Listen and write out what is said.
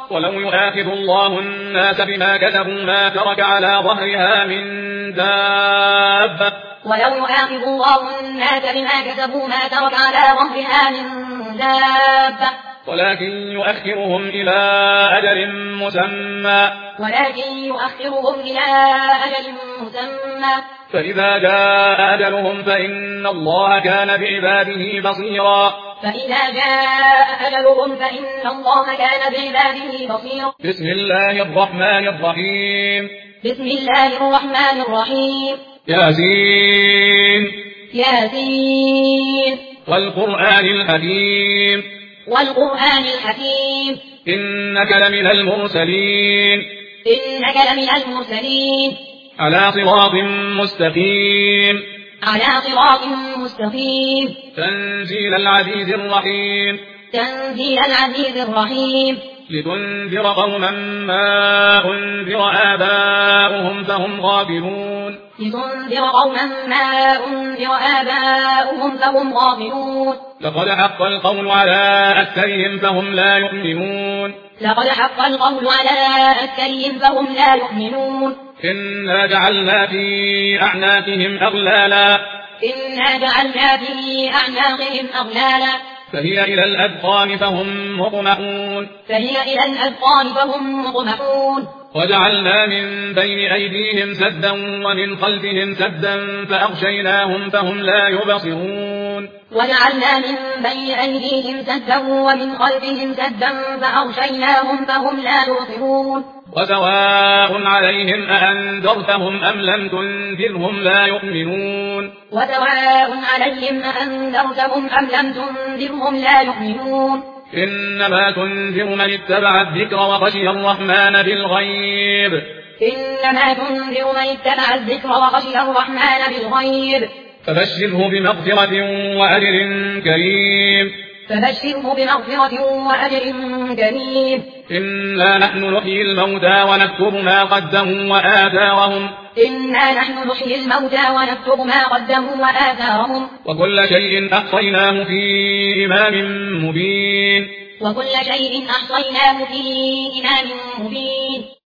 ولو يؤاخذ الله الناس بما كسبوا ما ترك على ظهرها من دابة ولو يؤاخذ الله الناس بما كسبوا ما ترك على ظهرها من دابة ولكن يؤخرهم إلى أجل مسمى فإذا جاء أجلهم فإن الله كان بعباده بصيرا بسم الله الرحمن الرحيم ياسين والقرآن الحكيم إنك لمن المرسلين على صراط مستقيم تنزيل العزيز الرحيم لتنذر قوما ما أنذر آباؤهم فهم غافلون لقد حق القول على أكثرهم فهم لا يؤمنون إنا جعلنا في أعناقهم أغلالا فهي إلى الأذقان فهم مطمحون وجعلنا من بين أيديهم سدا ومن خلفهم سدا فأغشيناهم فهم لا يبصرون وسواء عليهم أأنذرتهم أم لم تنذرهم لا يؤمنون إنما تنذر من اتبع الذكر وخشي الرحمن بالغيب فبشره بمغفرة وأجر كريم إنا نحن نحيي الموتى ونكتب ما قدموا وآثارهم وكل شيء أحصيناه في إمام مبين